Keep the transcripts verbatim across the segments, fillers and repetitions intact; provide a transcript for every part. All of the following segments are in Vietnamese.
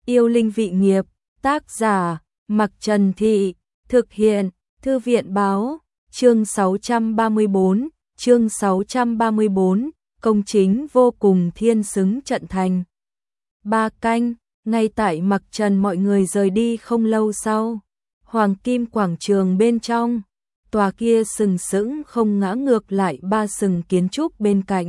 Yêu linh vị nghiệp, tác giả, Mặc Trần Thị, thực hiện, Thư viện báo, chương sáu trăm ba mươi bốn, chương sáu trăm ba mươi bốn, công chính vô cùng thiên xứng trận thành. Ba canh, ngay tại Mặc Trần mọi người rời đi không lâu sau, Hoàng Kim Quảng Trường bên trong, tòa kia sừng sững không ngã ngược lại ba sừng kiến trúc bên cạnh.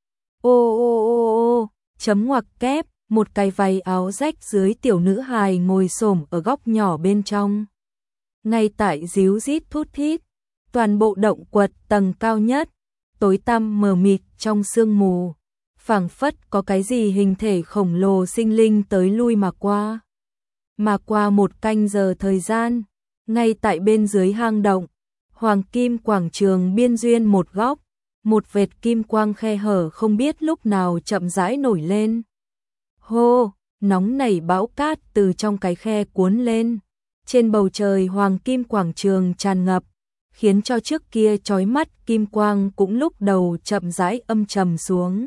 Ô ô ô ô, chấm ngoặc kép, một cái váy áo rách dưới tiểu nữ hài ngồi xổm ở góc nhỏ bên trong. Ngay tại díu rít thút thít, toàn bộ động quật tầng cao nhất, tối tăm mờ mịt trong sương mù, phảng phất có cái gì hình thể khổng lồ sinh linh tới lui mà qua. Mà qua một canh giờ thời gian, ngay tại bên dưới hang động, Hoàng Kim Quảng Trường biên duyên một góc, một vệt kim quang khe hở không biết lúc nào chậm rãi nổi lên. Hô, nóng nảy bão cát từ trong cái khe cuốn lên, trên bầu trời Hoàng Kim Quảng Trường tràn ngập, khiến cho trước kia chói mắt kim quang cũng lúc đầu chậm rãi âm trầm xuống.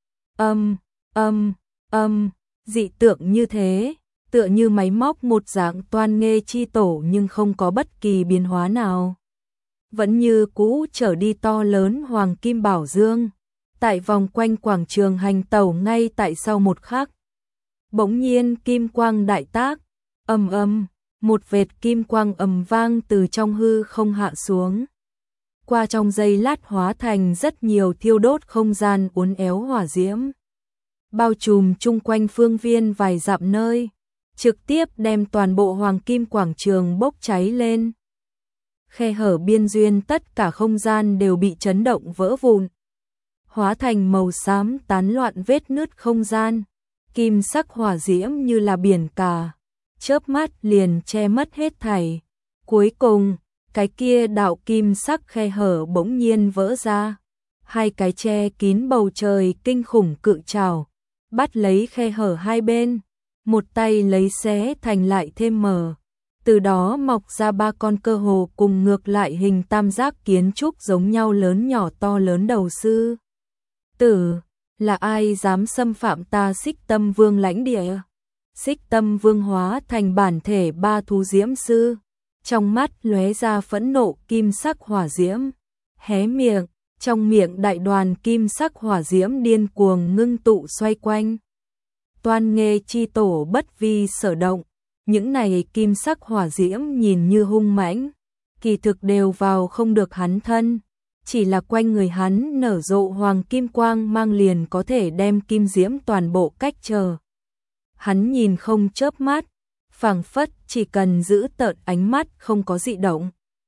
Âm, âm, âm, dị tượng như thế, tựa như máy móc một dạng toan nghê chi tổ nhưng không có bất kỳ biến hóa nào. Vẫn như cũ trở đi to lớn Hoàng Kim Bảo Dương, tại vòng quanh quảng trường hành tẩu ngay tại sau một khắc. Bỗng nhiên kim quang đại tác, ầm ầm, một vệt kim quang ầm vang từ trong hư không hạ xuống. Qua trong giây lát hóa thành rất nhiều thiêu đốt không gian uốn éo hỏa diễm, bao trùm chung quanh phương viên vài dặm nơi, trực tiếp đem toàn bộ Hoàng Kim Quảng Trường bốc cháy lên. Khe hở biên duyên tất cả không gian đều bị chấn động vỡ vụn, hóa thành màu xám tán loạn vết nứt không gian, kim sắc hỏa diễm như là biển cả, chớp mắt liền che mất hết thảy. Cuối cùng, cái kia đạo kim sắc khe hở bỗng nhiên vỡ ra, hai cái che kín bầu trời kinh khủng cự trảo, bắt lấy khe hở hai bên, một tay lấy xé thành lại thêm mở. Từ đó mọc ra ba con cơ hồ cùng ngược lại hình tam giác kiến trúc giống nhau lớn nhỏ to lớn đầu sư tử. Là ai dám xâm phạm ta Xích Tâm Vương lãnh địa? Xích Tâm Vương hóa thành bản thể ba thú diễm sư, trong mắt lóe ra phẫn nộ kim sắc hỏa diễm, hé miệng, trong miệng đại đoàn kim sắc hỏa diễm điên cuồng ngưng tụ xoay quanh. Toan nghê chi tổ bất vi sở động, những này kim sắc hỏa diễm nhìn như hung mãnh, kỳ thực đều vào không được hắn thân. Chỉ là quanh người hắn nở rộ hoàng kim quang mang liền có thể đem kim diễm toàn bộ cách trở. Hắn nhìn không chớp mắt, phảng phất chỉ cần giữ tợn ánh mắt không có dị động,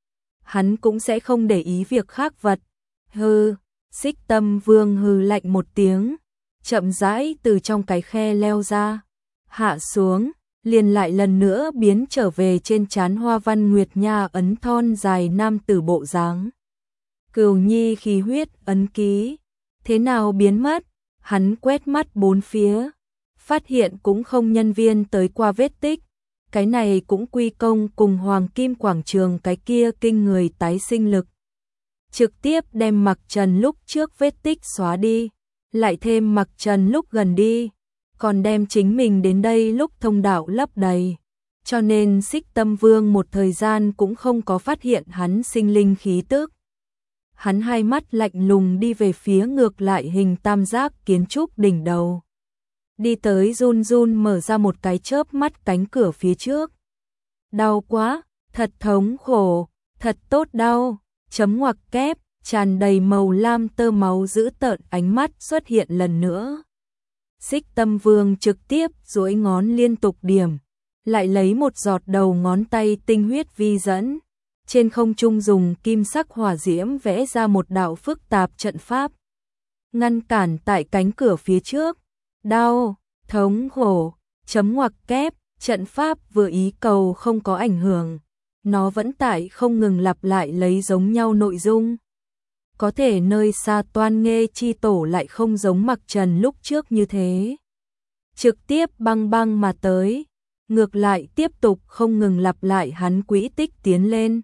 hắn cũng sẽ không để ý việc khác vật. Hừ, Xích Tâm Vương hừ lạnh một tiếng, chậm rãi từ trong cái khe leo ra, hạ xuống, liền lại lần nữa biến trở về trên trán hoa văn nguyệt nha ấn thon dài nam tử bộ dáng. Cửu nhi khí huyết ấn ký, thế nào biến mất? Hắn quét mắt bốn phía, phát hiện cũng không nhân viên tới qua vết tích, cái này cũng quy công cùng Hoàng Kim Quảng Trường cái kia kinh người tái sinh lực. Trực tiếp đem Mặc Trần lúc trước vết tích xóa đi, lại thêm Mặc Trần lúc gần đi, còn đem chính mình đến đây lúc thông đạo lấp đầy, cho nên Xích Tâm Vương một thời gian cũng không có phát hiện hắn sinh linh khí tức. Hắn hai mắt lạnh lùng đi về phía ngược lại hình tam giác kiến trúc đỉnh đầu. Đi tới run run mở ra một cái chớp mắt cánh cửa phía trước. Đau quá, thật thống khổ, thật tốt đau, chấm ngoặc kép, tràn đầy màu lam tơ máu dữ tợn ánh mắt xuất hiện lần nữa. Xích Tâm Vương trực tiếp duỗi ngón liên tục điểm, lại lấy một giọt đầu ngón tay tinh huyết vi dẫn. Trên không trung dùng kim sắc hỏa diễm vẽ ra một đạo phức tạp trận pháp, ngăn cản tại cánh cửa phía trước. Đau, thống khổ, chấm ngoặc kép, trận pháp vừa ý cầu không có ảnh hưởng, nó vẫn tại không ngừng lặp lại lấy giống nhau nội dung. Có thể nơi xa toan nghê chi tổ lại không giống Mặc Trần lúc trước như thế, trực tiếp băng băng mà tới, ngược lại tiếp tục không ngừng lặp lại hắn quỹ tích tiến lên.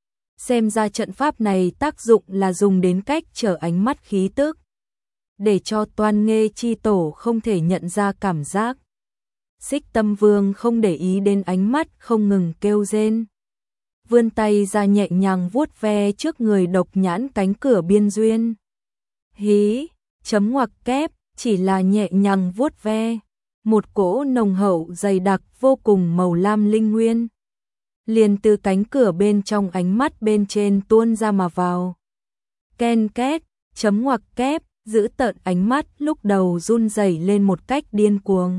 Xem ra trận pháp này tác dụng là dùng đến cách trở ánh mắt khí tức, để cho toan nghê chi tổ không thể nhận ra cảm giác. Xích Tâm Vương không để ý đến ánh mắt không ngừng kêu rên. Vươn tay ra nhẹ nhàng vuốt ve trước người Độc Nhãn cánh cửa biên duyên. Hí, chấm ngoặc kép, chỉ là nhẹ nhàng vuốt ve. Một cỗ nồng hậu dày đặc vô cùng màu lam linh nguyên. Liền từ cánh cửa bên trong ánh mắt bên trên tuôn ra mà vào. Ken két, chấm ngoặc kép, giữ tợn ánh mắt lúc đầu run rẩy lên một cách điên cuồng.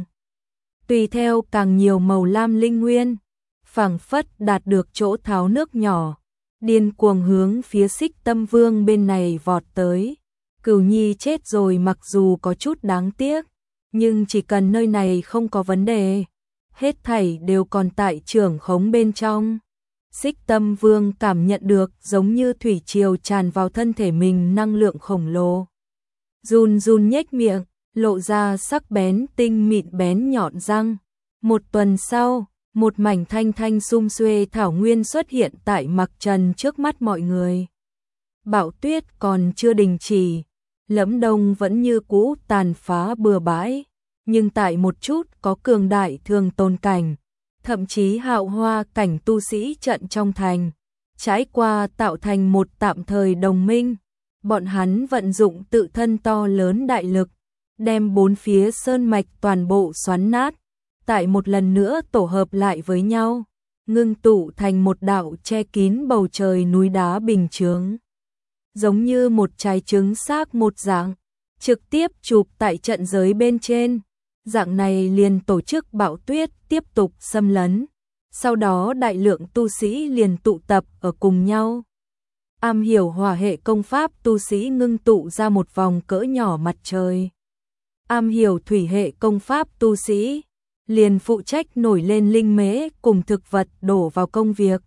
Tùy theo càng nhiều màu lam linh nguyên, phảng phất đạt được chỗ tháo nước nhỏ, điên cuồng hướng phía Xích Tâm Vương bên này vọt tới. Cửu Nhi chết rồi mặc dù có chút đáng tiếc, nhưng chỉ cần nơi này không có vấn đề, hết thảy đều còn tại trưởng khống bên trong. Xích Tâm Vương cảm nhận được giống như thủy triều tràn vào thân thể mình năng lượng khổng lồ. Run run nhếch miệng, lộ ra sắc bén tinh mịn bén nhọn răng. Một tuần sau, một mảnh thanh thanh sum xuê thảo nguyên xuất hiện tại Mặc Trần trước mắt mọi người. Bão tuyết còn chưa đình chỉ, Lẫm Đông vẫn như cũ tàn phá bừa bãi, nhưng tại một chút có cường đại thường tồn cảnh, thậm chí hạo hoa cảnh tu sĩ trận trong thành, trải qua tạo thành một tạm thời đồng minh. Bọn hắn vận dụng tự thân to lớn đại lực, đem bốn phía sơn mạch toàn bộ xoắn nát, tại một lần nữa tổ hợp lại với nhau, ngưng tụ thành một đạo che kín bầu trời núi đá bình chướng. Giống như một trái trứng xác một dạng, trực tiếp chụp tại trận giới bên trên. Dạng này liền tổ chức bão tuyết tiếp tục xâm lấn. Sau đó đại lượng tu sĩ liền tụ tập ở cùng nhau. Am hiểu hỏa hệ công pháp tu sĩ ngưng tụ ra một vòng cỡ nhỏ mặt trời. Am hiểu thủy hệ công pháp tu sĩ liền phụ trách nổi lên linh mễ cùng thực vật đổ vào công việc.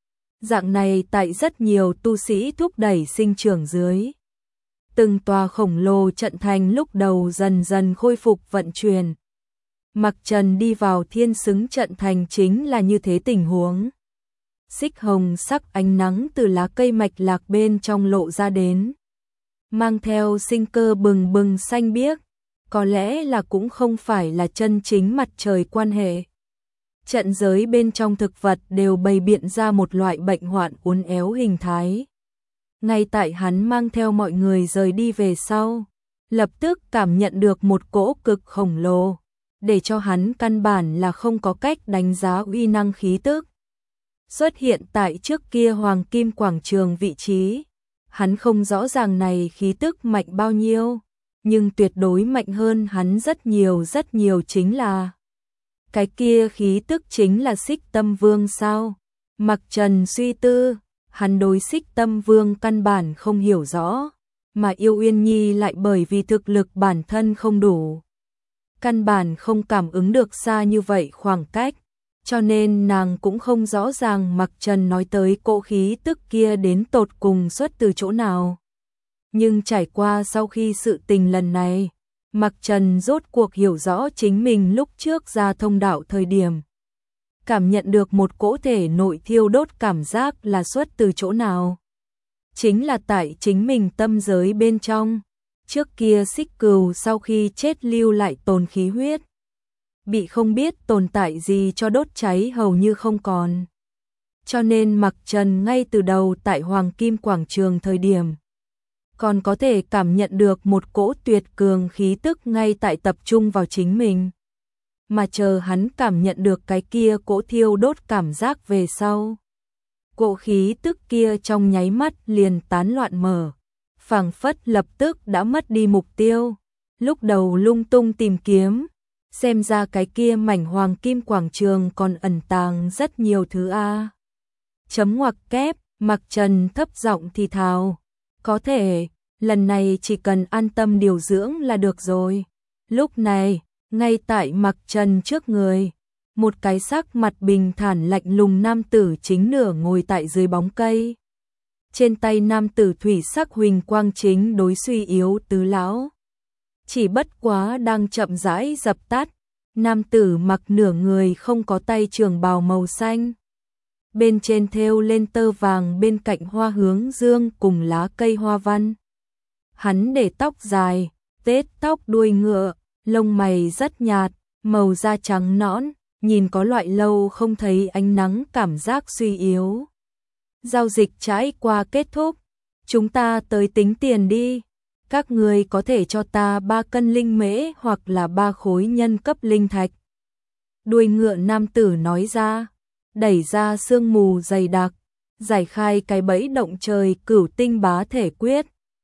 Dạng này tại rất nhiều tu sĩ thúc đẩy sinh trưởng dưới. Từng tòa khổng lồ trận thành lúc đầu dần dần khôi phục vận chuyển. Mặc Trần đi vào thiên xứng trận thành chính là như thế tình huống. Xích hồng sắc ánh nắng từ lá cây mạch lạc bên trong lộ ra đến, mang theo sinh cơ bừng bừng xanh biếc, có lẽ là cũng không phải là chân chính mặt trời quan hệ. Trận giới bên trong thực vật đều bày biện ra một loại bệnh hoạn uốn éo hình thái. Ngay tại hắn mang theo mọi người rời đi về sau, lập tức cảm nhận được một cỗ cực khổng lồ, để cho hắn căn bản là không có cách đánh giá uy năng khí tức. Xuất hiện tại trước kia Hoàng Kim Quảng Trường vị trí, hắn không rõ ràng này khí tức mạnh bao nhiêu, nhưng tuyệt đối mạnh hơn hắn rất nhiều rất nhiều chính là cái kia khí tức chính là Xích Tâm Vương sao? Mặc Trần suy tư, hắn đối Xích Tâm Vương căn bản không hiểu rõ, mà Yêu Uyên Nhi lại bởi vì thực lực bản thân không đủ, căn bản không cảm ứng được xa như vậy khoảng cách, cho nên nàng cũng không rõ ràng Mặc Trần nói tới cỗ khí tức kia đến tột cùng xuất từ chỗ nào. Nhưng trải qua sau khi sự tình lần này, Mặc Trần rốt cuộc hiểu rõ chính mình lúc trước ra thông đạo thời điểm. Cảm nhận được một cỗ thể nội thiêu đốt cảm giác là xuất từ chỗ nào. Chính là tại chính mình tâm giới bên trong. Trước kia Xích Cừu sau khi chết lưu lại tồn khí huyết, bị không biết tồn tại gì cho đốt cháy hầu như không còn. Cho nên Mặc Trần ngay từ đầu tại Hoàng Kim Quảng Trường thời điểm, còn có thể cảm nhận được một cỗ tuyệt cường khí tức ngay tại tập trung vào chính mình. Mà chờ hắn cảm nhận được cái kia cỗ thiêu đốt cảm giác về sau, cỗ khí tức kia trong nháy mắt liền tán loạn mở, phảng phất lập tức đã mất đi mục tiêu. Lúc đầu lung tung tìm kiếm, xem ra cái kia mảnh Hoàng Kim Quảng Trường còn ẩn tàng rất nhiều thứ a. Chấm ngoặc kép, Mặc Trần thấp giọng thì thào, có thể, lần này chỉ cần an tâm điều dưỡng là được rồi. Lúc này, ngay tại Mặc Trần trước người, một cái sắc mặt bình thản lạnh lùng nam tử chính nửa ngồi tại dưới bóng cây. Trên tay nam tử thủy sắc huỳnh quang chính đối suy yếu tứ lão. Chỉ bất quá đang chậm rãi dập tắt, nam tử mặc nửa người không có tay trường bào màu xanh. Bên trên thêu lên tơ vàng bên cạnh hoa hướng dương cùng lá cây hoa văn. Hắn để tóc dài, tết tóc đuôi ngựa, lông mày rất nhạt, màu da trắng nõn, nhìn có loại lâu không thấy ánh nắng cảm giác suy yếu. Giao dịch trải qua kết thúc, chúng ta tới tính tiền đi. Các người có thể cho ta ba cân linh mễ hoặc là ba khối nhân cấp linh thạch. Đuôi ngựa nam tử nói ra, đẩy ra sương mù dày đặc, giải khai cái bẫy động trời cửu tinh bá thể quyết.